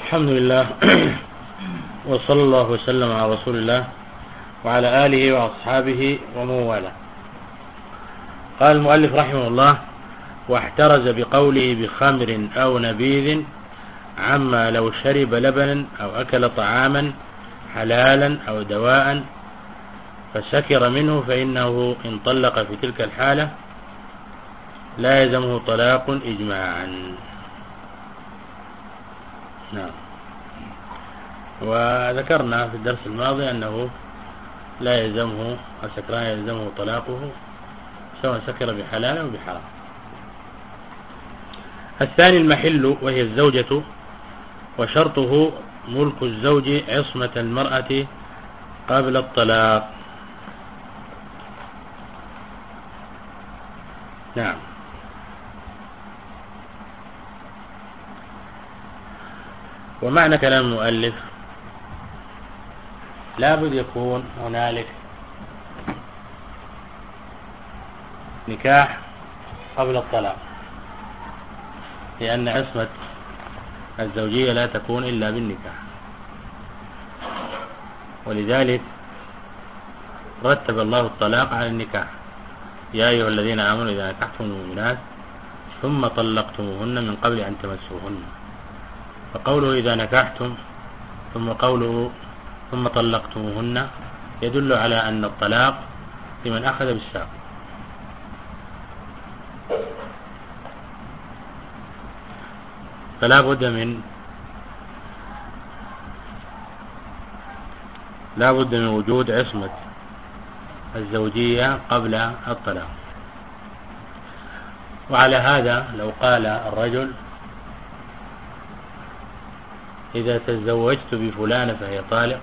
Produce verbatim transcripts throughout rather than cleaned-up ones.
الحمد لله وصلى الله وسلم على رسول الله وعلى آله وأصحابه ومن والاه. قال المؤلف رحمه الله: واحترز بقوله بخمر أو نبيذ عما لو شرب لبنا أو أكل طعاما حلالا أو دواء فسكر منه فإنه إن طلق في تلك الحالة لا يلزمه طلاق إجماعا. نعم. وذكرنا في الدرس الماضي أنه لا يلزمه السكران يلزمه طلاقه سواء سكر بحلال أو بحرام. الثاني المحل وهي الزوجة، وشرطه ملك الزوج عصمة المرأة قبل الطلاق. نعم. ومعنى كلام المؤلف لابد يكون هنالك نكاح قبل الطلاق، لأن عصمة الزوجية لا تكون إلا بالنكاح، ولذلك رتب الله الطلاق على النكاح: يا أيها الذين آمنوا إذا نكحتم المؤمنات ثم طلقتموهن من قبل أن تمسوهن. فقوله إذا نكحتم ثم قوله ثم طلقتموهن يدل على أن الطلاق لمن أخذ بالساق. فلا بد من لا بد من وجود عصمة الزوجية قبل الطلاق. وعلى هذا لو قال الرجل: إذا تزوجت بفلانة فهي طالق،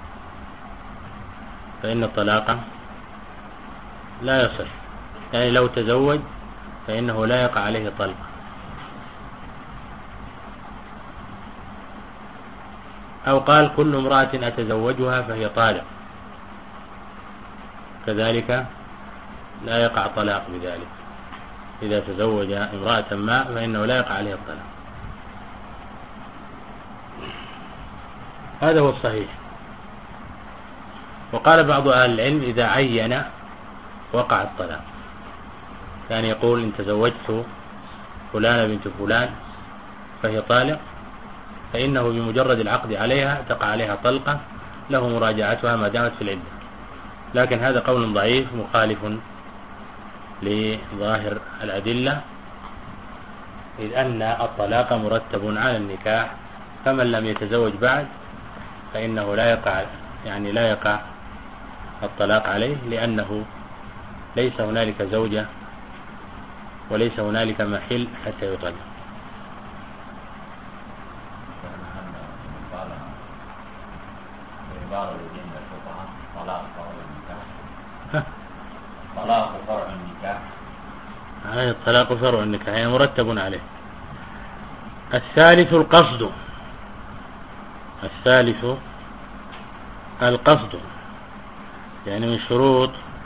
فإن الطلاق لا يصح، يعني لو تزوج فإنه لا يقع عليه طلق. أو قال: كل امرأة أتزوجها فهي طالق، كذلك لا يقع طلاق بذلك. إذا تزوج امرأة ما فإنه لا يقع عليه الطلاق. هذا هو الصحيح. وقال بعض أهل العلم: إذا عين وقع الطلاق، كان يقول: إن تزوجت فلانة بنت فلان فهي طالق، فإنه بمجرد العقد عليها تقع عليها طلقة له مراجعتها ما دامت في العدة. لكن هذا قول ضعيف مخالف لظاهر الأدلة، إذ أن الطلاق مرتب على النكاح، فمن لم يتزوج بعد فإنه لا يقع يعني لا يقع الطلاق عليه، لأنه ليس هنالك زوجة وليس هنالك محل حتى يطلق. طلاق فرع النكاح، هذا الطلاق فرع النكاح يعني مرتب عليه. الثالث القصد الثالث القصد يعني من شروط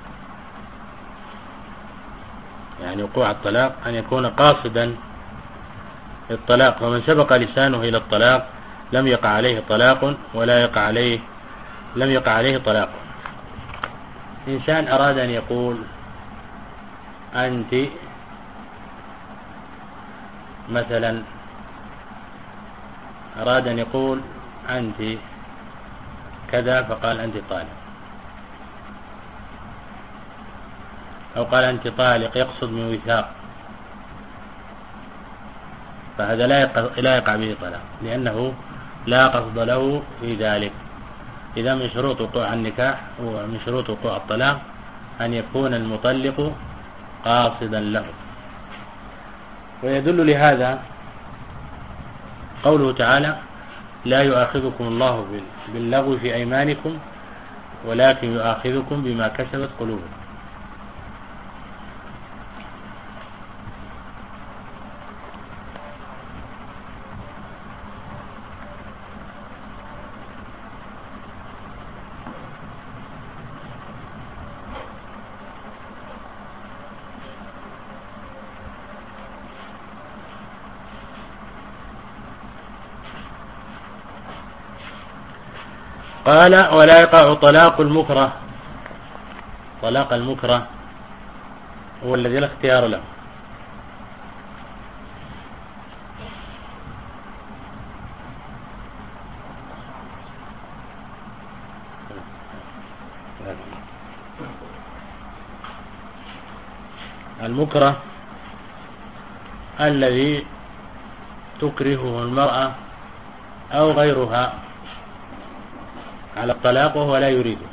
يعني وقوع الطلاق أن يكون قاصدا للطلاق، ومن سبق لسانه إلى الطلاق لم يقع عليه طلاق ولا يقع عليه لم يقع عليه طلاق. إنسان أراد أن يقول: أنت مثلا أراد أن يقول أنت كذا، فقال: أنت طالق، أو قال: أنت طالق، يقصد من وثاق، فهذا لا يقع, لا يقع به طلاق، لأنه لا قصد له في ذلك. إذا من شروط وقوع النكاح ومن شروط وقوع الطلاق أن يكون المطلق قاصدا له. ويدل لهذا قوله تعالى: لا يؤاخذكم الله باللغو في أيمانكم ولكن يؤاخذكم بما كسبت قلوبكم. قال ولا يقع طلاق المكره. طلاق المكره هو الذي لا اختيار له. المكره الذي تكرهه المرأة أو غيرها على الطلاق وهو لا يريده،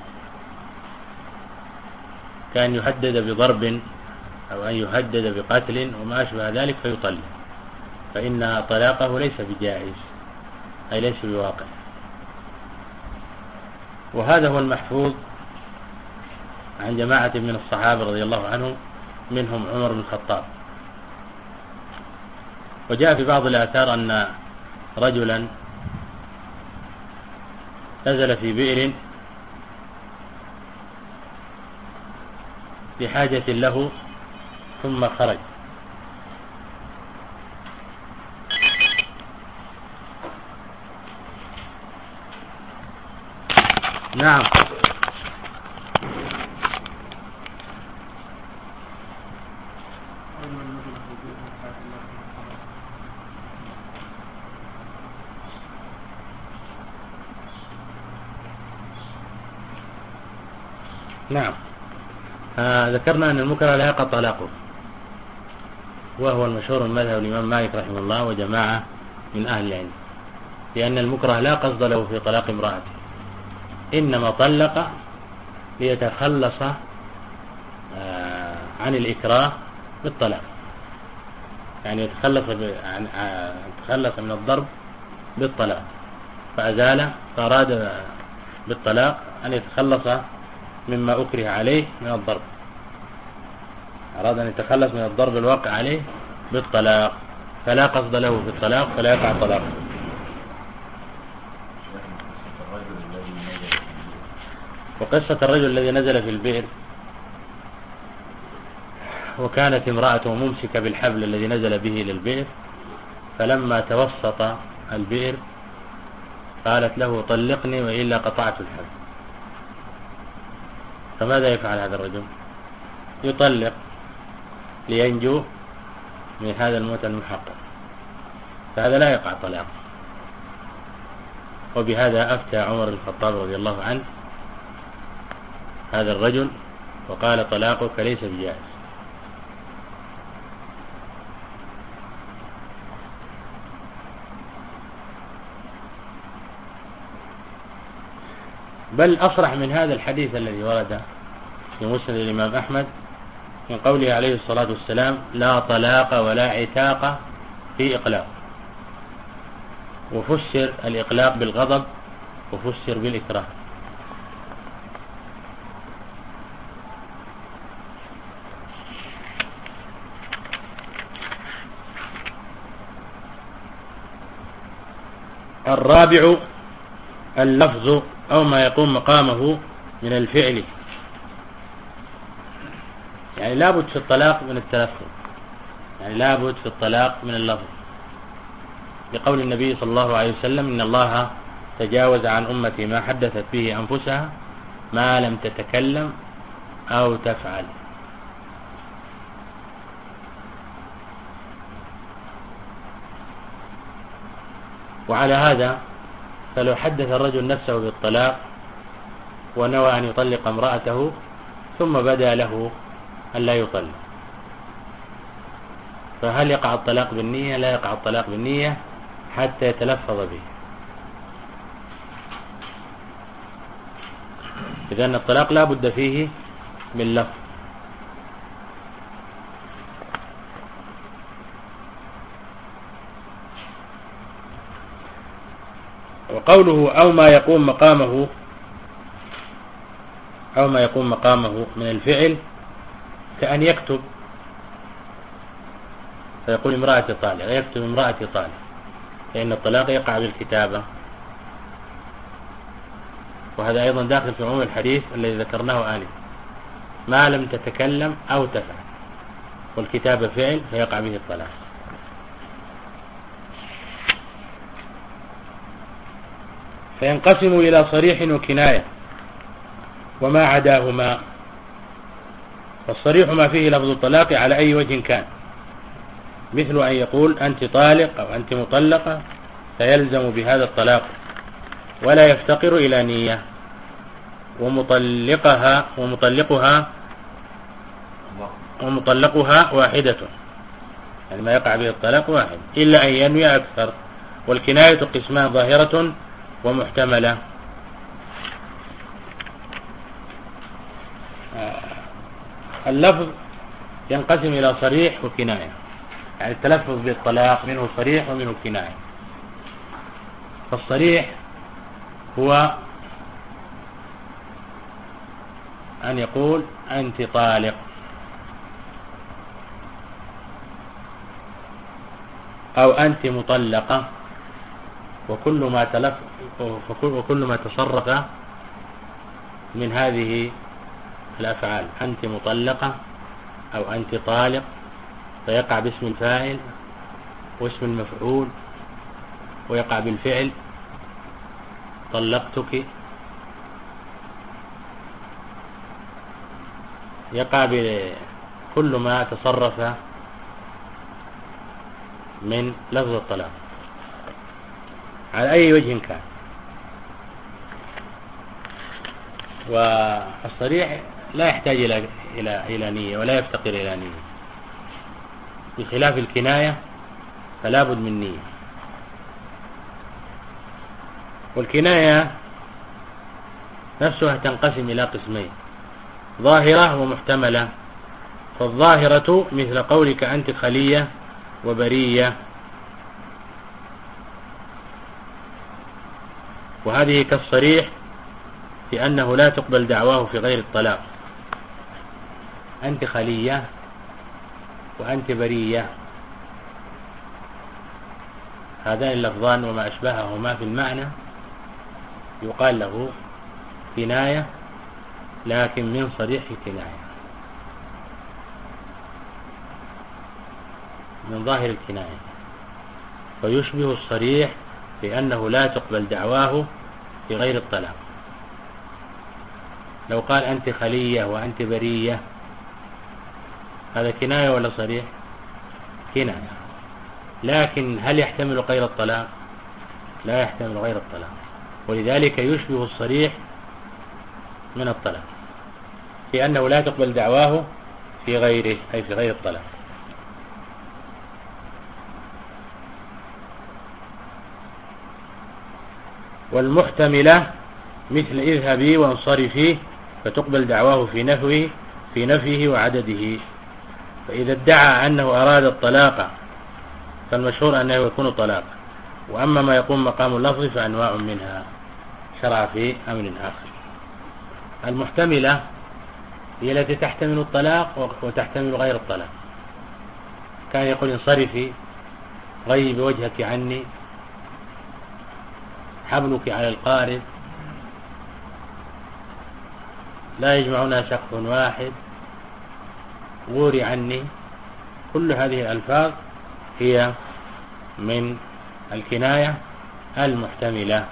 كان يهدد بضرب أو أن يهدد بقتل وما أشبه ذلك فيطلق، فإن طلاقه ليس بجائز أي ليس بواقع. وهذا هو المحفوظ عن جماعة من الصحابة رضي الله عنهم، منهم عمر بن الخطاب. وجاء في بعض الآثار أن رجلا نزل في بئر بحاجة له ثم خرج، نعم نعم آه ذكرنا أن المكره لا يقع طلاقه، وهو المشهور من مذهب الإمام مالك رحمه الله وجماعة من أهل العلم، لأن المكره لا قصد له في طلاق امرأته، إنما طلق ليتخلص آه عن الإكراه بالطلاق، يعني يتخلص عن يتخلص من الضرب بالطلاق، فأزال فأراد بالطلاق أن يتخلص مما أكره عليه من الضرب، أراد أن يتخلص من الضرب الواقع عليه بالطلاق، فلا قصد له في الطلاق فلا يقع طلاقه. وقصة الرجل الذي نزل في البئر وكانت امرأته ممسكة بالحبل الذي نزل به للبئر، فلما توسط البئر قالت له طلقني وإلا قطعت الحبل. فماذا يفعل هذا الرجل؟ يطلق لينجو من هذا الموت المحقق، فهذا لا يقع طلاق. وبهذا أفتى عمر بن الخطاب رضي الله عنه هذا الرجل وقال طلاقك ليس بجائز. بل أصرح من هذا الحديث الذي ورد في مسند الإمام أحمد من قوله عليه الصلاة والسلام لا طلاق ولا عتاق في إقلاق، وفسر الإقلاق بالغضب وفسر بالإكراه. الرابع اللفظ أو ما يقوم مقامه من الفعل، يعني لابد في الطلاق من التلفظ، يعني لابد في الطلاق من اللفظ، لقول النبي صلى الله عليه وسلم إن الله تجاوز عن أمتي ما حدثت به أنفسها ما لم تتكلم أو تفعل. وعلى هذا فلو حدث الرجل نفسه بالطلاق ونوى أن يطلق امرأته ثم بدا له أن لا يطلق، فهل يقع الطلاق بالنية؟ لا يقع الطلاق بالنية حتى يتلفظ به. إذن الطلاق لا بد فيه من لفظ. وقوله أو ما يقوم مقامه أو ما يقوم مقامه من الفعل كأن يكتب، فيقول امرأتي طالق، يكتب امرأتي طالق، فإن الطلاق يقع بالكتابة. وهذا أيضا داخل في عموم الحديث الذي ذكرناه آنفا، ما لم تتكلم أو تفعل، والكتابة فعل فيقع به الطلاق. فينقسم إلى صريح وكناية وما عداهما. فالصريح ما فيه لفظ الطلاق على أي وجه كان، مثل أن يقول أنت طالق أو أنت مطلقة، فيلزم بهذا الطلاق ولا يفتقر إلى نية. ومطلقها ومطلقها ومطلقها واحدة، يعني ما يقع به الطلاق واحد إلا أن ينوي أكثر. والكناية قسمان، ظاهرة ومحتملة. اللفظ ينقسم إلى صريح وكناية، يعني التلفظ بالطلاق منه صريح ومنه كناية. فالصريح هو أن يقول أنت طالق، أو أنت مطلقة، وكل ما تلف وكل ما تصرف من هذه الأفعال، أنت مطلقة أو أنت طالق، فيقع باسم الفاعل واسم المفعول، ويقع بالفعل طلقتك، يقع بكل ما تصرف من لفظ الطلاق على أي وجه كان. والصريح لا يحتاج إلى إلى إلى نية ولا يفتقر إلى نية، بخلاف الكناية فلا بد من نية. والكناية نفسها تنقسم إلى قسمين، ظاهرة ومحتملة. فالظاهرة مثل قولك أنت خلية وبرية، وهذه كالصريح في أنه لا تقبل دعواه في غير الطلاق. أنت خلية وأنت برية، هذان اللفظان وما أشبههما في المعنى يقال له كناية، لكن من صريح الكناية، من ظاهر الكناية، فيشبه الصريح في أنه لا تقبل دعواه في غير الطلاق. لو قال أنت خلية وأنت برية، هذا كناية ولا صريح؟ كناية. لكن هل يحتمل غير الطلاق؟ لا يحتمل غير الطلاق، ولذلك يشبه الصريح من الطلاق في أنه لا تقبل دعواه في غيره، أي في غير الطلاق. والمحتملة مثل اذهبي وانصرفي، فتقبل دعواه في نفيه في نفيه وعدده. فإذا ادعى أنه أراد الطلاق فالمشهور أنه يكون طلاقا. وأما ما يقوم مقام اللفظ فأنواع منها، شرع في أمر آخر. المحتملة هي التي تحتمل الطلاق وتحتمل غير الطلاق. كان يقول انصرفي، غيبي وجهك عني، حبلك على القارب، لا يجمعنا سقف واحد، غوري عني. كل هذه الألفاظ هي من الكناية المحتملة،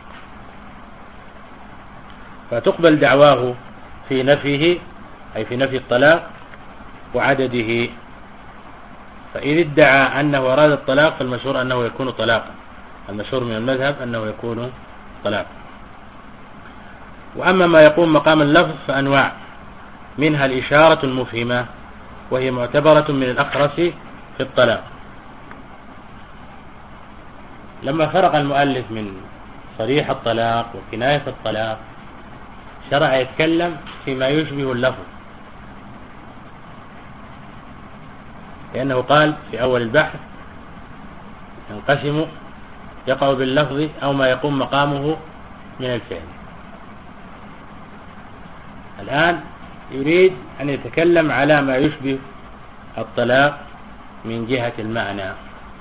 فتقبل دعواه في نفيه، أي في نفي الطلاق وعدده. فإذا ادعى أنه أراد الطلاق فالمشهور أنه يكون طلاقا، المشهور من المذهب أنه يكون طلاقا. وأما ما يقوم مقام اللفظ فأنواع، منها الإشارة المفهمة، وهي معتبرة من الأخرس في الطلاق. لما فرق المؤلف من صريح الطلاق وكناية الطلاق، شرع يتكلم فيما يشبه اللفظ، لأنه قال في أول البحث ينقسم يقع باللفظ أو ما يقوم مقامه من الفعل. الآن يريد أن يتكلم على ما يشبه الطلاق من جهة المعنى.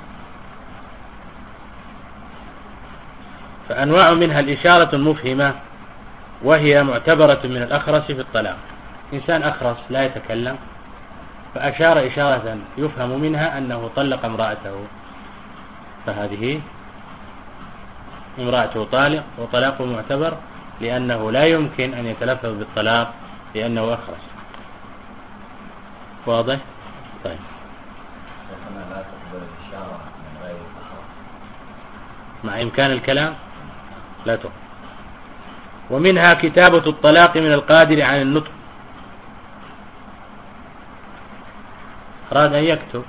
فأنواع منها الإشارة المفهمة، وهي معتبرة من الأخرس في الطلاق. إنسان أخرس لا يتكلم فأشار إشارة يفهم منها أنه طلق امرأته، فهذه امرأته طالق وطلاقه معتبر لأنه لا يمكن أن يتلفظ بالطلاق لأنه أخرس. واضح؟ طيب. لا تقبل الإشارة من غير الأخر مع إمكان الكلام لا تقبل. ومنها كتابة الطلاق من القادر عن النطق. أراد أن يكتب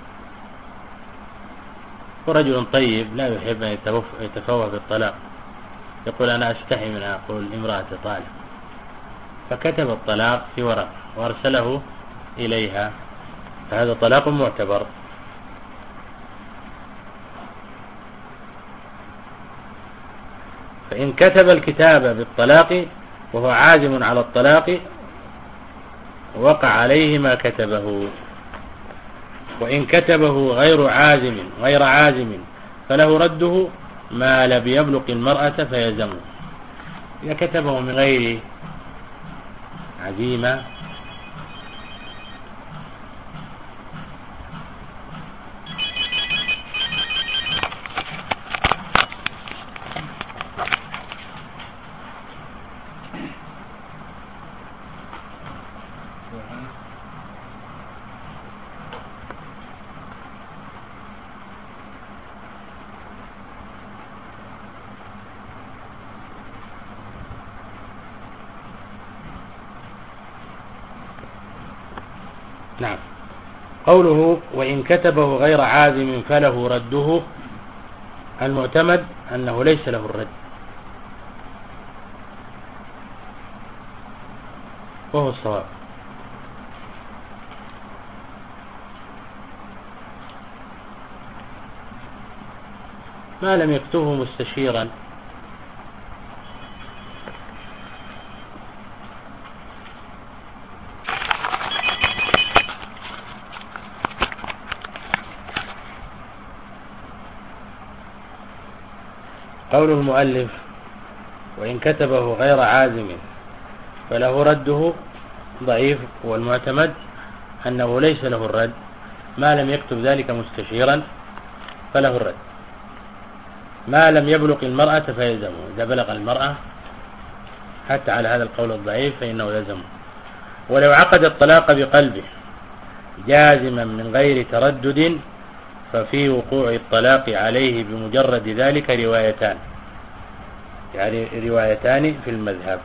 ورجل طيب لا يحب أن يتفوه بالطلاق، يقول أنا أستحي من أقول امرأة طالق، فكتب الطلاق في ورق وأرسله إليها، فهذا طلاق معتبر. فإن كتب الكتاب بالطلاق وهو عازم على الطلاق وقع عليه ما كتبه. وإن كتبه غير عازم غير عازم فله رده ما لم يبلغ المرأة فيلزمه. إذا كتبه من غير عزيمة نعم. قوله وإن كتبه غير عازم فله رده، المعتمد أنه ليس له الرد، وهو الصواب. ما لم يكتبه مستشيرا قول المؤلف وإن كتبه غير عازم فله رده ضعيف، والمعتمد أنه ليس له الرد ما لم يكتب ذلك مستشيرا فله الرد. ما لم يبلغ المرأة فيلزمه، إذا بلغ المرأة حتى على هذا القول الضعيف فإنه يلزمه. ولو عقد الطلاق بقلبه جازما من غير تردد ففي وقوع الطلاق عليه بمجرد ذلك روايتان، يعني روايتان في المذهب.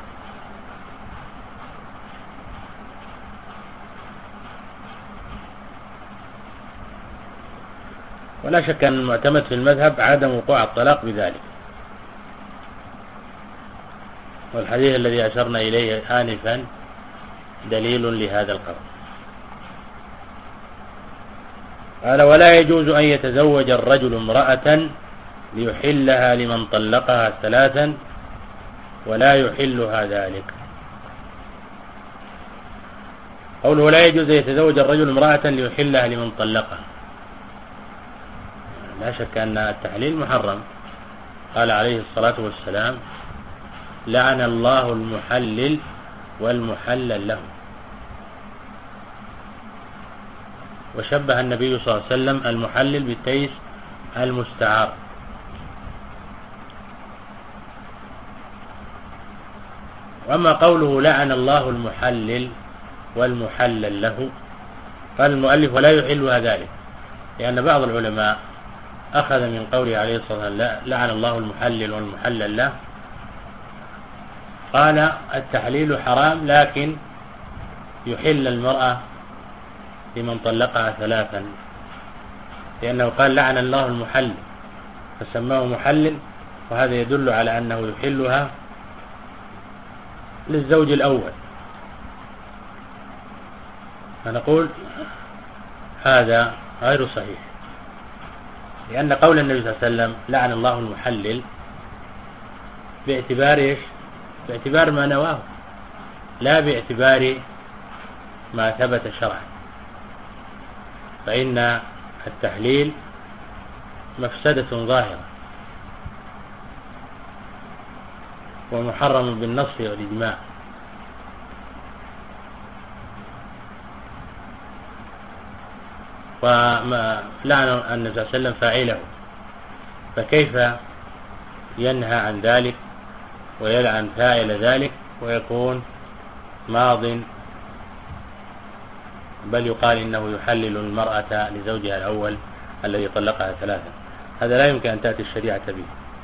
ولا شك أن المعتمد في المذهب عدم وقوع الطلاق بذلك، والحديث الذي أشرنا إليه آنفا دليل لهذا القول. قال ولا يجوز أن يتزوج الرجل امرأة ليحلها لمن طلقها ثلاثا ولا يحلها ذلك. قوله لا يجوز أن يتزوج الرجل امرأة ليحلها لمن طلقها، لا شك أن التحليل محرم. قال عليه الصلاة والسلام لعن الله المحلل والمحلل له. وشبه النبي صلى الله عليه وسلم المحلل بالتيس المستعار. وأما قوله لعن الله المحلل والمحلل له، قال المؤلف ولا يحلها ذلك، لأن بعض العلماء أخذ من قوله عليه الصلاة والسلام لعن الله المحلل والمحلل له، قال التحليل حرام لكن يحل المرأة لمن طلقها ثلاثا، لأنه قال لعن الله المحلل فسماه محلل، وهذا يدل على أنه يحلها للزوج الأول. فنقول هذا غير صحيح، لأن قول النبي صلى الله عليه وسلم لعن الله المحلل باعتبار إيش؟ باعتبار ما نواه، لا باعتبار ما ثبت شرعا، فإن التحليل مفسدة ظاهرة ومحرم بالنص والإجماع. وما لعن النبي صلى الله عليه وسلم فاعله، فكيف ينهى عن ذلك ويلعن فاعل ذلك ويكون ماض، بل يقال إنه يحلل المرأة لزوجها الأول الذي طلقها ثلاثا. هذا لا يمكن أن تأتي الشريعة به.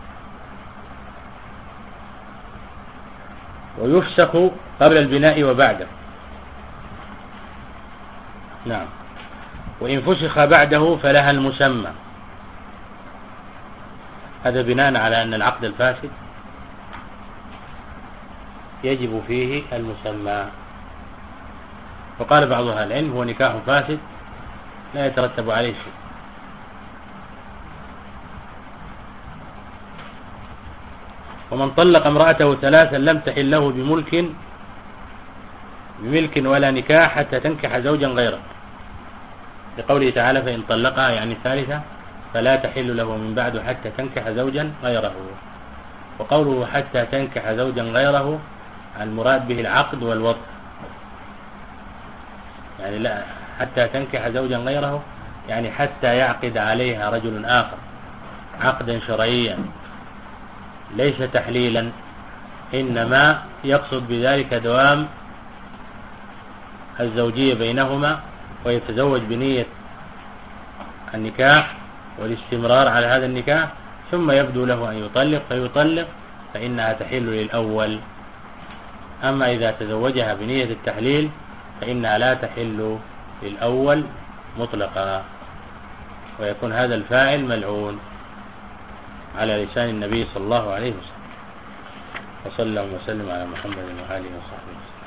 ويفسخ قبل البناء وبعده. نعم. وإن فسخ بعده فلها المسمى. هذا بناء على أن العقد الفاسد يجب فيه المسمى. وقال بعض أهل العلم هو نكاح فاسد لا يترتب عليه شيء. ومن طلق امرأته ثلاثا لم تحل له بملك بملك ولا نكاح حتى تنكح زوجا غيره، لقوله تعالى فإن طلقها يعني ثالثة فلا تحل له من بعد حتى تنكح زوجا غيره. وقوله حتى تنكح زوجا غيره المراد به العقد والوطء، يعني لا حتى تنكح زوجا غيره يعني حتى يعقد عليها رجل آخر عقدا شرعيا ليس تحليلا، إنما يقصد بذلك دوام الزوجية بينهما ويتزوج بنية النكاح والاستمرار على هذا النكاح، ثم يبدو له أن يطلق فيطلق فإنها تحل للأول. أما إذا تزوجها بنية التحليل فإنها لا تحل للأول مطلقا، ويكون هذا الفاعل ملعون على لسان النبي صلى الله عليه وسلم. وصلى الله وسلم على محمد وآله وصحبه وسلم.